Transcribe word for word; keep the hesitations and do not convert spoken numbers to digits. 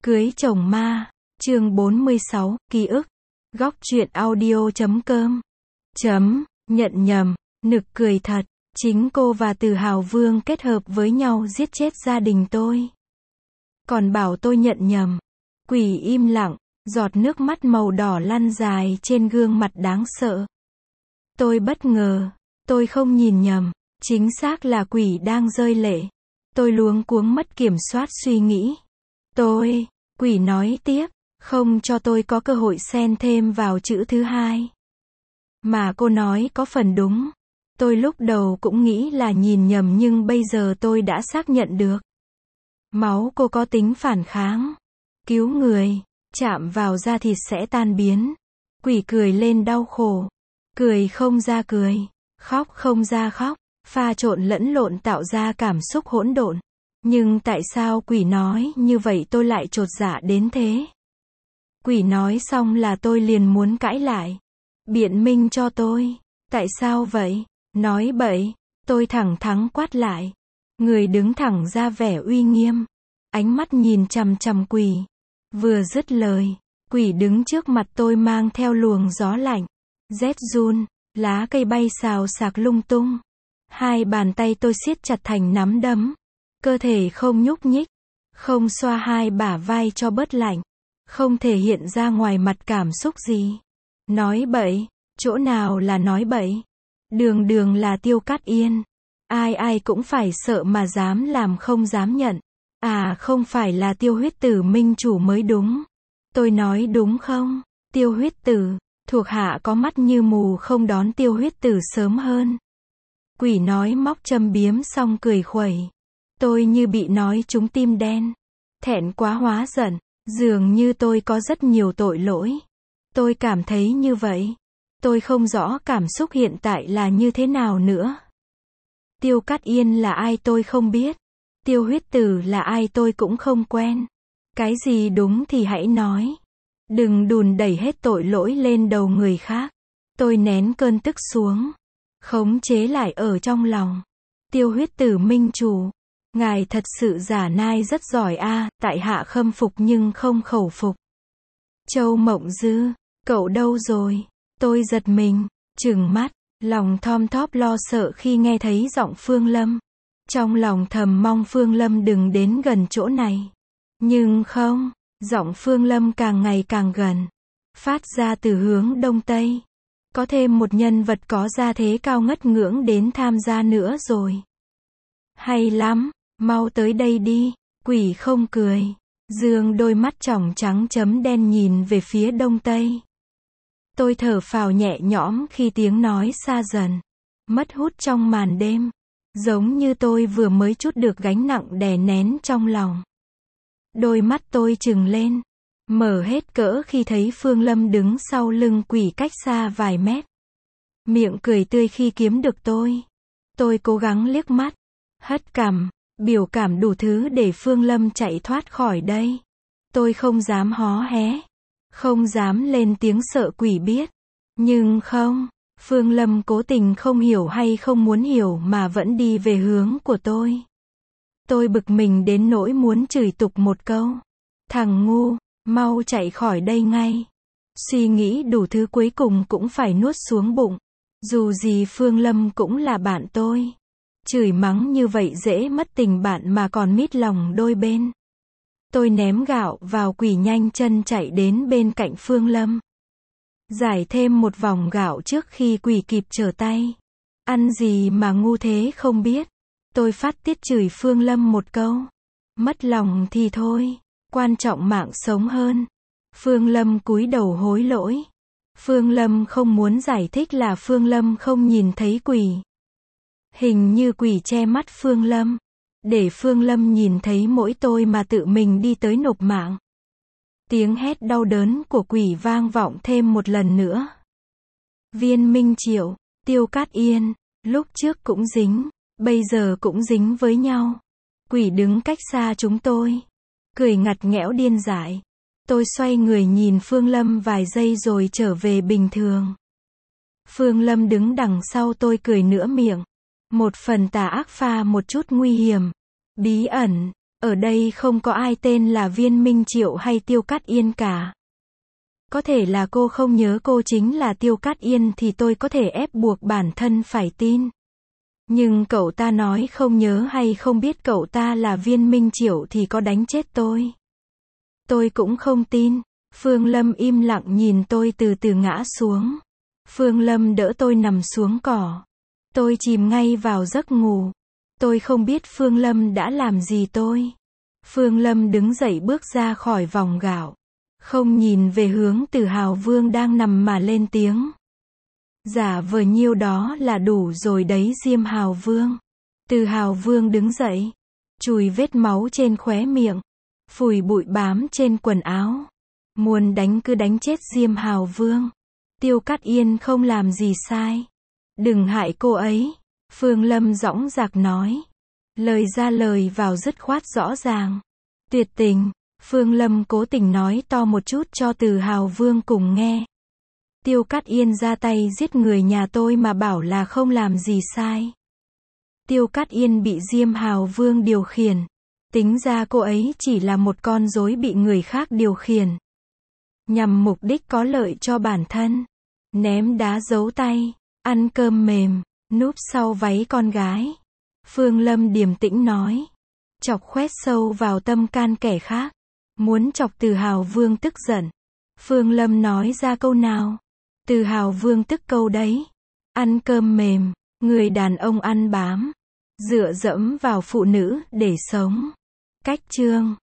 Cưới chồng ma, chương bốn mươi sáu, ký ức. Góc truyện audio chấm com. Chấm, nhận nhầm, nực cười thật, chính cô và Từ Hào Vương kết hợp với nhau giết chết gia đình tôi. Còn bảo tôi nhận nhầm. Quỷ im lặng, giọt nước mắt màu đỏ lăn dài trên gương mặt đáng sợ. Tôi bất ngờ, tôi không nhìn nhầm, chính xác là quỷ đang rơi lệ. Tôi luống cuống mất kiểm soát suy nghĩ. Tôi, quỷ nói tiếp, không cho tôi có cơ hội xen thêm vào chữ thứ hai. Mà cô nói có phần đúng. Tôi lúc đầu cũng nghĩ là nhìn nhầm nhưng bây giờ tôi đã xác nhận được. Máu cô có tính phản kháng. Cứu người, chạm vào da thịt sẽ tan biến. Quỷ cười lên đau khổ. Cười không ra cười, khóc không ra khóc, pha trộn lẫn lộn tạo ra cảm xúc hỗn độn. Nhưng tại sao quỷ nói như vậy tôi lại chột dạ đến thế? Quỷ nói xong là tôi liền muốn cãi lại. Biện minh cho tôi. Tại sao vậy? Nói bậy. Tôi thẳng thắn quát lại. Người đứng thẳng ra vẻ uy nghiêm. Ánh mắt nhìn chằm chằm quỷ. Vừa dứt lời, quỷ đứng trước mặt tôi mang theo luồng gió lạnh. Rét run, lá cây bay xào xạc lung tung. Hai bàn tay tôi siết chặt thành nắm đấm. Cơ thể không nhúc nhích. Không xoa hai bả vai cho bớt lạnh. Không thể hiện ra ngoài mặt cảm xúc gì. Nói bậy, chỗ nào là nói bậy? Đường đường là Tiêu Cát Yên. Ai ai cũng phải sợ mà dám làm không dám nhận. À không phải là Tiêu Huyết Tử minh chủ mới đúng. Tôi nói đúng không? Tiêu Huyết Tử, thuộc hạ có mắt như mù không đón Tiêu Huyết Tử sớm hơn. Quỷ nói móc châm biếm xong cười khuẩy. Tôi như bị nói trúng tim đen. Thẹn quá hóa giận. Dường như tôi có rất nhiều tội lỗi. Tôi cảm thấy như vậy. Tôi không rõ cảm xúc hiện tại là như thế nào nữa. Tiêu Cát Yên là ai tôi không biết. Tiêu Huyết Tử là ai tôi cũng không quen. Cái gì đúng thì hãy nói. Đừng đùn đẩy hết tội lỗi lên đầu người khác. Tôi nén cơn tức xuống. Khống chế lại ở trong lòng. Tiêu Huyết Tử minh chủ. Ngài thật sự giả nai rất giỏi a, à, tại hạ khâm phục nhưng không khẩu phục. Châu Mộng Dư, cậu đâu rồi? Tôi giật mình, trừng mắt, lòng thom thóp lo sợ khi nghe thấy giọng Phương Lâm. Trong lòng thầm mong Phương Lâm đừng đến gần chỗ này. Nhưng không, giọng Phương Lâm càng ngày càng gần. Phát ra từ hướng đông tây. Có thêm một nhân vật có gia thế cao ngất ngưỡng đến tham gia nữa rồi. Hay lắm. Mau tới đây đi, quỷ không cười. Dương đôi mắt tròng trắng chấm đen nhìn về phía đông tây. Tôi thở phào nhẹ nhõm khi tiếng nói xa dần. Mất hút trong màn đêm. Giống như tôi vừa mới trút được gánh nặng đè nén trong lòng. Đôi mắt tôi trừng lên. Mở hết cỡ khi thấy Phương Lâm đứng sau lưng quỷ cách xa vài mét. Miệng cười tươi khi kiếm được tôi. Tôi cố gắng liếc mắt. Hất cằm. Biểu cảm đủ thứ để Phương Lâm chạy thoát khỏi đây. Tôi không dám hó hé. Không dám lên tiếng sợ quỷ biết. Nhưng không, Phương Lâm cố tình không hiểu hay không muốn hiểu mà vẫn đi về hướng của tôi. Tôi bực mình đến nỗi muốn chửi tục một câu. Thằng ngu, mau chạy khỏi đây ngay. Suy nghĩ đủ thứ cuối cùng cũng phải nuốt xuống bụng. Dù gì Phương Lâm cũng là bạn tôi. Chửi mắng như vậy dễ mất tình bạn mà còn mít lòng đôi bên. Tôi ném gạo vào quỷ nhanh chân chạy đến bên cạnh Phương Lâm. Giải thêm một vòng gạo trước khi quỷ kịp trở tay. Ăn gì mà ngu thế không biết. Tôi phát tiết chửi Phương Lâm một câu. Mất lòng thì thôi, quan trọng mạng sống hơn. Phương Lâm cúi đầu hối lỗi. Phương Lâm không muốn giải thích là Phương Lâm không nhìn thấy quỷ. Hình như quỷ che mắt Phương Lâm. Để Phương Lâm nhìn thấy mỗi tôi mà tự mình đi tới nộp mạng. Tiếng hét đau đớn của quỷ vang vọng thêm một lần nữa. Viên Minh Triệu, Tiêu Cát Yên, lúc trước cũng dính, bây giờ cũng dính với nhau. Quỷ đứng cách xa chúng tôi. Cười ngặt nghẽo điên dại. Tôi xoay người nhìn Phương Lâm vài giây rồi trở về bình thường. Phương Lâm đứng đằng sau tôi cười nửa miệng. Một phần tà ác pha một chút nguy hiểm. Bí ẩn, Ở đây không có ai tên là Viên Minh Triệu hay Tiêu Cát Yên cả. Có thể là cô không nhớ cô chính là Tiêu Cát Yên thì tôi có thể ép buộc bản thân phải tin. Nhưng cậu ta nói không nhớ hay không biết cậu ta là Viên Minh Triệu thì có đánh chết tôi. Tôi cũng không tin. Phương Lâm im lặng nhìn tôi từ từ ngã xuống. Phương Lâm đỡ tôi nằm xuống cỏ. Tôi chìm ngay vào giấc ngủ. Tôi không biết Phương Lâm đã làm gì tôi. Phương Lâm đứng dậy bước ra khỏi vòng gạo. Không nhìn về hướng Từ Hào Vương đang nằm mà lên tiếng. Giả vờ nhiêu đó là đủ rồi đấy Diêm Hào Vương. Từ Hào Vương đứng dậy. Chùi vết máu trên khóe miệng. Phủi bụi bám trên quần áo. Muốn đánh cứ đánh chết Diêm Hào Vương. Tiêu Cát Yên không làm gì sai. Đừng hại cô ấy. Phương Lâm dõng dạc nói. Lời ra lời vào dứt khoát rõ ràng. Tuyệt tình. Phương Lâm cố tình nói to một chút cho Từ Hào Vương cùng nghe. Tiêu Cát Yên ra tay giết người nhà tôi mà bảo là không làm gì sai. Tiêu Cát Yên bị Diêm Hào Vương điều khiển. Tính ra cô ấy chỉ là một con rối bị người khác điều khiển. Nhằm mục đích có lợi cho bản thân. Ném đá giấu tay. Ăn cơm mềm. Núp sau váy con gái. Phương Lâm điềm tĩnh nói. Chọc khoét sâu vào tâm can kẻ khác. Muốn chọc Từ Hào Vương tức giận. Phương Lâm nói ra câu nào. Từ Hào Vương tức câu đấy. Ăn cơm mềm. Người đàn ông ăn bám. Dựa dẫm vào phụ nữ để sống. Cách chương.